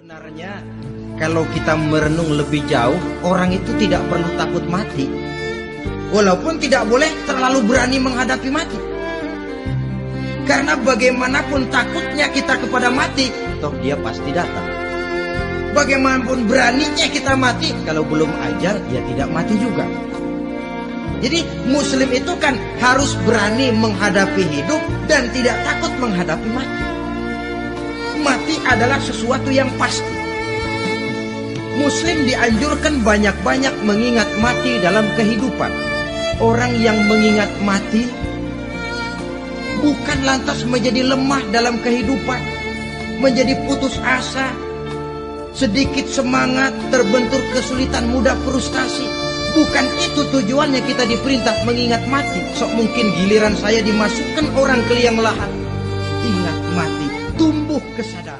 Sebenarnya kalau kita merenung lebih jauh, orang itu tidak perlu takut mati. Walaupun tidak boleh terlalu berani menghadapi mati. Karena bagaimanapun takutnya kita kepada mati, toh dia pasti datang. Bagaimanapun beraninya kita mati, kalau belum ajal, ya tidak mati juga. Jadi muslim itu kan harus berani menghadapi hidup dan tidak takut menghadapi mati. Mati adalah sesuatu yang pasti. Muslim dianjurkan banyak-banyak mengingat mati dalam kehidupan. Orang yang mengingat mati bukan lantas menjadi lemah dalam kehidupan, menjadi putus asa, sedikit semangat, terbentur kesulitan, mudah frustasi. Bukan itu tujuannya kita diperintah mengingat mati. Sok mungkin giliran saya dimasukkan orang ke liang lahat. Ingat mati, tumbuh kesadaran.